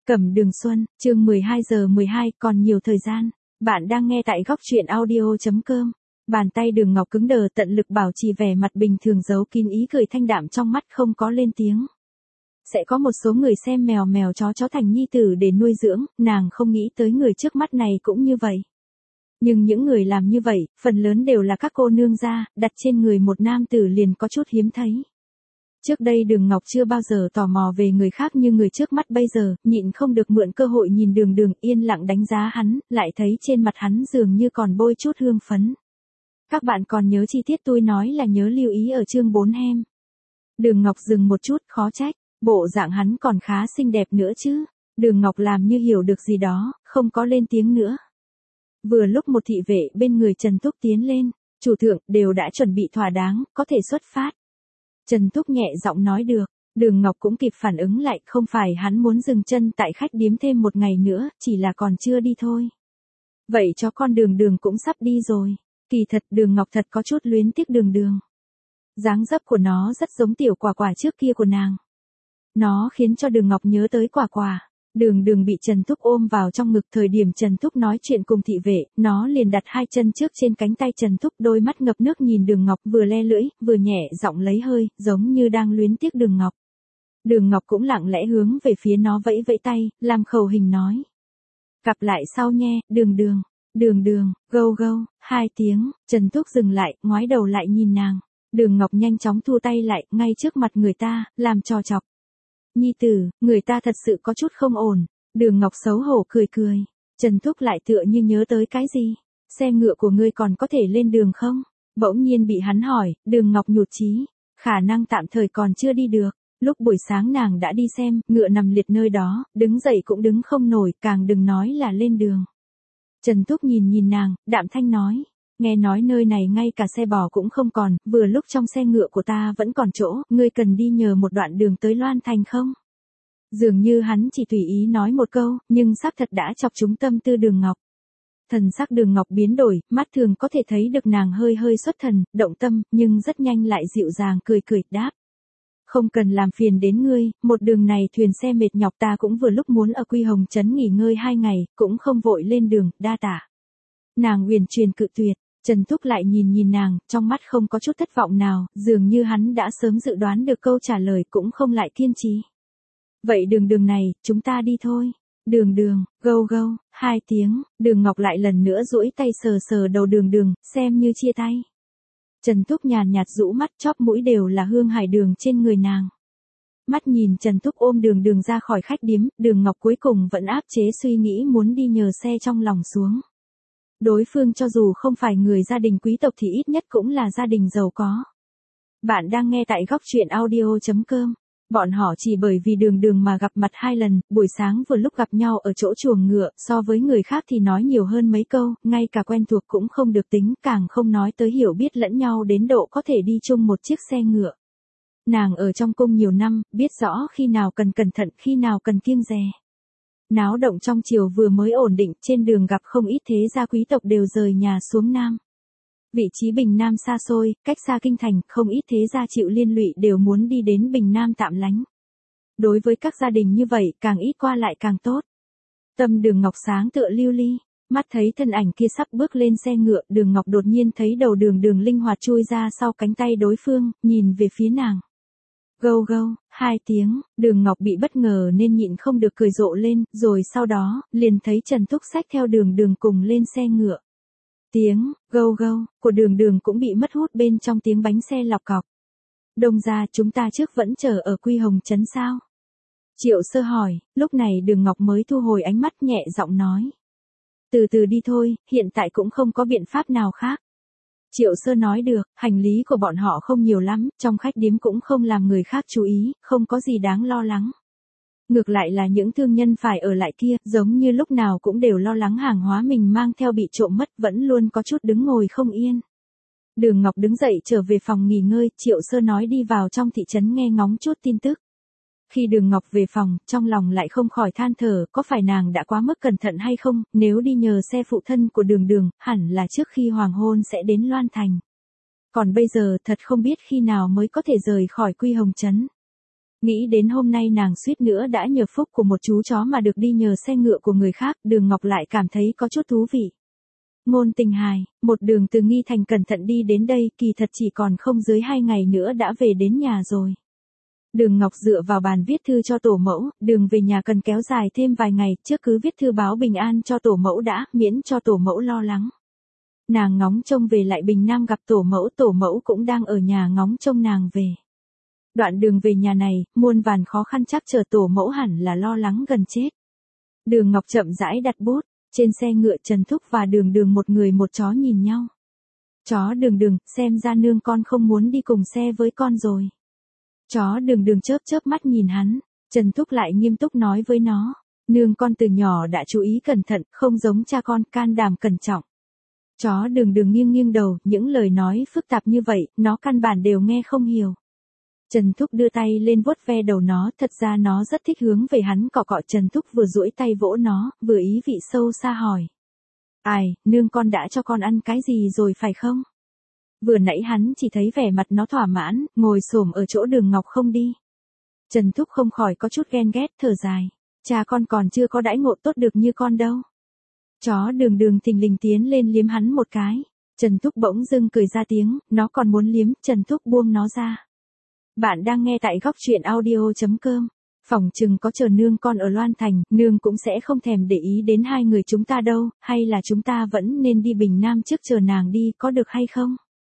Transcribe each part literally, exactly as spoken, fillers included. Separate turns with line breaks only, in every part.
Cẩm Đường Xuân, chương mười hai giờ mười hai, còn nhiều thời gian. Bạn đang nghe tại góc truyện audio chấm com. Bàn tay Đường Ngọc cứng đờ, tận lực bảo trì vẻ mặt bình thường, giấu kín ý cười thanh đạm trong mắt, không có lên tiếng. Sẽ có một số người xem mèo mèo chó chó thành nhi tử để nuôi dưỡng, nàng không nghĩ tới người trước mắt này cũng như vậy. Nhưng những người làm như vậy, phần lớn đều là các cô nương gia, đặt trên người một nam tử liền có chút hiếm thấy. Trước đây Đường Ngọc chưa bao giờ tò mò về người khác như người trước mắt bây giờ, nhịn không được mượn cơ hội nhìn Đường Đường, yên lặng đánh giá hắn, lại thấy trên mặt hắn dường như còn bôi chút hương phấn. Các bạn còn nhớ chi tiết tôi nói là nhớ lưu ý ở chương bốn hem. Đường Ngọc dừng một chút, khó trách, bộ dạng hắn còn khá xinh đẹp nữa chứ. Đường Ngọc làm như hiểu được gì đó, không có lên tiếng nữa. Vừa lúc một thị vệ bên người Trần Thúc tiến lên, chủ thượng, đều đã chuẩn bị thỏa đáng, có thể xuất phát. Trần Thúc nhẹ giọng nói được, Đường Ngọc cũng kịp phản ứng lại, không phải hắn muốn dừng chân tại khách điếm thêm một ngày nữa, chỉ là còn chưa đi thôi. Vậy cho con Đường Đường cũng sắp đi rồi. Kỳ thật Đường Ngọc thật có chút luyến tiếc Đường Đường. Dáng dấp của nó rất giống tiểu Quả Quả trước kia của nàng. Nó khiến cho Đường Ngọc nhớ tới Quả Quả. Đường Đường bị Trần Thúc ôm vào trong ngực, thời điểm Trần Thúc nói chuyện cùng thị vệ, nó liền đặt hai chân trước trên cánh tay Trần Thúc, đôi mắt ngập nước nhìn Đường Ngọc, vừa le lưỡi, vừa nhẹ giọng lấy hơi, giống như đang luyến tiếc Đường Ngọc. Đường Ngọc cũng lặng lẽ hướng về phía nó vẫy vẫy tay, làm khẩu hình nói. Gặp lại sau nhé, Đường Đường, Đường Đường, gâu gâu, hai tiếng, Trần Thúc dừng lại, ngoái đầu lại nhìn nàng. Đường Ngọc nhanh chóng thua tay lại, ngay trước mặt người ta, làm trò chọc. Nhi tử, người ta thật sự có chút không ổn. Đường Ngọc xấu hổ cười cười. Trần Thúc lại tựa như nhớ tới cái gì. Xe ngựa của ngươi còn có thể lên đường không? Bỗng nhiên bị hắn hỏi, Đường Ngọc nhụt chí. Khả năng tạm thời còn chưa đi được. Lúc buổi sáng nàng đã đi xem, ngựa nằm liệt nơi đó, đứng dậy cũng đứng không nổi, càng đừng nói là lên đường. Trần Thúc nhìn nhìn nàng, đạm thanh nói. Nghe nói nơi này ngay cả xe bò cũng không còn, vừa lúc trong xe ngựa của ta vẫn còn chỗ, ngươi cần đi nhờ một đoạn đường tới Loan Thành không? Dường như hắn chỉ tùy ý nói một câu, nhưng xác thật đã chọc trúng tâm tư Đường Ngọc. Thần sắc Đường Ngọc biến đổi, mắt thường có thể thấy được nàng hơi hơi xuất thần, động tâm, nhưng rất nhanh lại dịu dàng cười cười, đáp. Không cần làm phiền đến ngươi, một đường này thuyền xe mệt nhọc, ta cũng vừa lúc muốn ở Quy Hồng Trấn nghỉ ngơi hai ngày, cũng không vội lên đường, đa tạ. Nàng uyển chuyển cự tuyệt. Trần Thúc lại nhìn nhìn nàng, trong mắt không có chút thất vọng nào, dường như hắn đã sớm dự đoán được câu trả lời, cũng không lại kiên trì. Vậy Đường Đường này, chúng ta đi thôi. Đường Đường, gâu gâu, hai tiếng, Đường Ngọc lại lần nữa duỗi tay sờ sờ đầu Đường Đường, xem như chia tay. Trần Thúc nhàn nhạt rũ mắt, chóp mũi đều là hương hải đường trên người nàng. Mắt nhìn Trần Thúc ôm Đường Đường ra khỏi khách điếm, Đường Ngọc cuối cùng vẫn áp chế suy nghĩ muốn đi nhờ xe trong lòng xuống. Đối phương cho dù không phải người gia đình quý tộc thì ít nhất cũng là gia đình giàu có. Bạn đang nghe tại góc truyện audio chấm com. Bọn họ chỉ bởi vì Đường Đường mà gặp mặt hai lần, buổi sáng vừa lúc gặp nhau ở chỗ chuồng ngựa, so với người khác thì nói nhiều hơn mấy câu, ngay cả quen thuộc cũng không được tính, càng không nói tới hiểu biết lẫn nhau đến độ có thể đi chung một chiếc xe ngựa. Nàng ở trong cung nhiều năm, biết rõ khi nào cần cẩn thận, khi nào cần kiêng dè. Náo động trong triều vừa mới ổn định, trên đường gặp không ít thế gia quý tộc đều rời nhà xuống Nam. Vị trí Bình Nam xa xôi, cách xa kinh thành, không ít thế gia chịu liên lụy đều muốn đi đến Bình Nam tạm lánh. Đối với các gia đình như vậy, càng ít qua lại càng tốt. Tâm Đường Ngọc sáng tựa lưu ly, mắt thấy thân ảnh kia sắp bước lên xe ngựa, Đường Ngọc đột nhiên thấy đầu Đường Đường linh hoạt chui ra sau cánh tay đối phương, nhìn về phía nàng. Gâu gâu, hai tiếng, Đường Ngọc bị bất ngờ nên nhịn không được cười rộ lên, rồi sau đó, liền thấy Trần Thúc xách theo Đường Đường cùng lên xe ngựa. Tiếng, gâu gâu, của Đường Đường cũng bị mất hút bên trong tiếng bánh xe lọc cọc. Đông ra chúng ta trước vẫn chờ ở Quy Hồng Trấn sao? Triệu Sơ hỏi, lúc này Đường Ngọc mới thu hồi ánh mắt, nhẹ giọng nói. Từ từ đi thôi, hiện tại cũng không có biện pháp nào khác. Triệu Sơ nói được, hành lý của bọn họ không nhiều lắm, trong khách điếm cũng không làm người khác chú ý, không có gì đáng lo lắng. Ngược lại là những thương nhân phải ở lại kia, giống như lúc nào cũng đều lo lắng hàng hóa mình mang theo bị trộm mất, vẫn luôn có chút đứng ngồi không yên. Đường Ngọc đứng dậy trở về phòng nghỉ ngơi, Triệu Sơ nói đi vào trong thị trấn nghe ngóng chút tin tức. Khi Đường Ngọc về phòng, trong lòng lại không khỏi than thở, có phải nàng đã quá mức cẩn thận hay không, nếu đi nhờ xe phụ thân của Đường Đường, hẳn là trước khi hoàng hôn sẽ đến Loan Thành. Còn bây giờ thật không biết khi nào mới có thể rời khỏi Quy Hồng Trấn. Nghĩ đến hôm nay nàng suýt nữa đã nhờ phúc của một chú chó mà được đi nhờ xe ngựa của người khác, Đường Ngọc lại cảm thấy có chút thú vị. Ngôn Tình hài, một đường từ Nghi Thành cẩn thận đi đến đây, kỳ thật chỉ còn không dưới hai ngày nữa đã về đến nhà rồi. Đường Ngọc dựa vào bàn viết thư cho tổ mẫu, đường về nhà cần kéo dài thêm vài ngày, trước cứ viết thư báo bình an cho tổ mẫu đã, miễn cho tổ mẫu lo lắng. Nàng ngóng trông về lại Bình Nam gặp tổ mẫu, tổ mẫu cũng đang ở nhà ngóng trông nàng về. Đoạn đường về nhà này, muôn vàn khó khăn chắc chờ tổ mẫu hẳn là lo lắng gần chết. Đường Ngọc chậm rãi đặt bút, trên xe ngựa Trần Thúc và Đường Đường một người một chó nhìn nhau. Chó Đường Đường, xem ra nương con không muốn đi cùng xe với con rồi. Chó Đường Đường chớp chớp mắt nhìn hắn, Trần Thúc lại nghiêm túc nói với nó, nương con từ nhỏ đã chú ý cẩn thận, không giống cha con, can đảm cẩn trọng. Chó Đường Đường nghiêng nghiêng đầu, những lời nói phức tạp như vậy, nó căn bản đều nghe không hiểu. Trần Thúc đưa tay lên vuốt ve đầu nó, thật ra nó rất thích hướng về hắn cọ cọ. Trần Thúc vừa duỗi tay vỗ nó, vừa ý vị sâu xa hỏi. Ai, nương con đã cho con ăn cái gì rồi phải không? Vừa nãy hắn chỉ thấy vẻ mặt nó thỏa mãn, ngồi xổm ở chỗ Đường Ngọc không đi. Trần Thúc không khỏi có chút ghen ghét, thở dài. Cha con còn chưa có đãi ngộ tốt được như con đâu. Chó Đường Đường thình lình tiến lên liếm hắn một cái. Trần Thúc bỗng dưng cười ra tiếng, nó còn muốn liếm, Trần Thúc buông nó ra. Bạn đang nghe tại góc truyện audio chấm com. Phỏng chừng có chờ nương con ở Loan Thành, nương cũng sẽ không thèm để ý đến hai người chúng ta đâu, hay là chúng ta vẫn nên đi Bình Nam trước chờ nàng đi, có được hay không?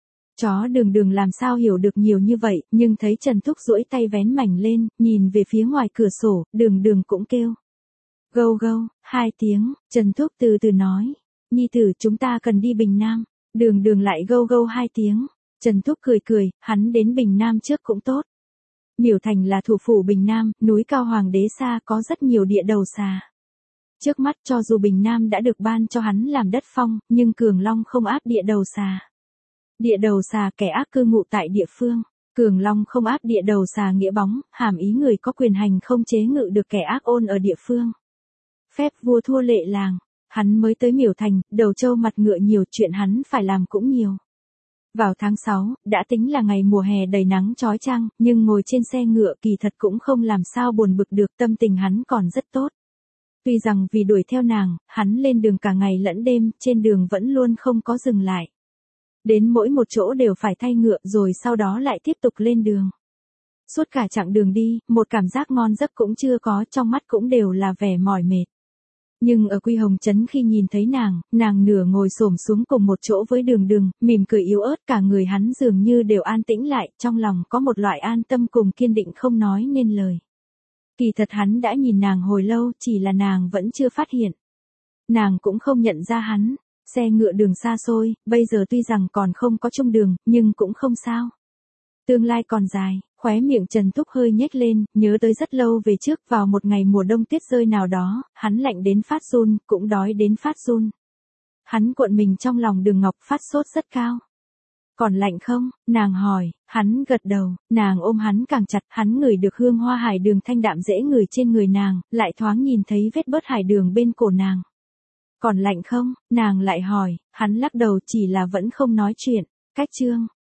Chó Đường Đường làm sao hiểu được nhiều như vậy, nhưng thấy Trần Thúc duỗi tay vén mảnh lên, nhìn về phía ngoài cửa sổ, Đường Đường cũng kêu. Gâu gâu, hai tiếng, Trần Thúc từ từ nói. Nhi tử, chúng ta cần đi Bình Nam. Đường Đường lại gâu gâu hai tiếng. Trần Thúc cười cười, hắn đến Bình Nam trước cũng tốt. Miểu Thành là thủ phủ Bình Nam, núi cao hoàng đế xa, có rất nhiều địa đầu xà. Trước mắt cho dù Bình Nam đã được ban cho hắn làm đất phong, nhưng Cường Long không áp địa đầu xà. Địa đầu xà kẻ ác cư ngụ tại địa phương. Cường Long không áp địa đầu xà nghĩa bóng, hàm ý người có quyền hành không chế ngự được kẻ ác ôn ở địa phương. Phép vua thua lệ làng, hắn mới tới Miểu Thành, đầu trâu mặt ngựa nhiều, chuyện hắn phải làm cũng nhiều. Vào tháng sáu, đã tính là ngày mùa hè đầy nắng chói chang, nhưng ngồi trên xe ngựa kỳ thật cũng không làm sao buồn bực được, tâm tình hắn còn rất tốt. Tuy rằng vì đuổi theo nàng, hắn lên đường cả ngày lẫn đêm, trên đường vẫn luôn không có dừng lại. Đến mỗi một chỗ đều phải thay ngựa rồi sau đó lại tiếp tục lên đường. Suốt cả chặng đường đi, một cảm giác ngon giấc cũng chưa có, trong mắt cũng đều là vẻ mỏi mệt. Nhưng ở Quy Hồng Trấn khi nhìn thấy nàng, nàng nửa ngồi xổm xuống cùng một chỗ với Đường Đường, mỉm cười yếu ớt, cả người hắn dường như đều an tĩnh lại, trong lòng có một loại an tâm cùng kiên định không nói nên lời. Kỳ thật hắn đã nhìn nàng hồi lâu, chỉ là nàng vẫn chưa phát hiện. Nàng cũng không nhận ra hắn, xe ngựa đường xa xôi, bây giờ tuy rằng còn không có chung đường, nhưng cũng không sao. Tương lai còn dài. Khóe miệng Trần Thúc hơi nhếch lên, nhớ tới rất lâu về trước, vào một ngày mùa đông tuyết rơi nào đó, hắn lạnh đến phát run, cũng đói đến phát run. Hắn cuộn mình trong lòng Đường Ngọc, phát sốt rất cao. Còn lạnh không? Nàng hỏi, hắn gật đầu, nàng ôm hắn càng chặt, hắn ngửi được hương hoa hải đường thanh đạm dễ ngửi trên người nàng, lại thoáng nhìn thấy vết bớt hải đường bên cổ nàng. Còn lạnh không? Nàng lại hỏi, hắn lắc đầu, chỉ là vẫn không nói chuyện. Cách chương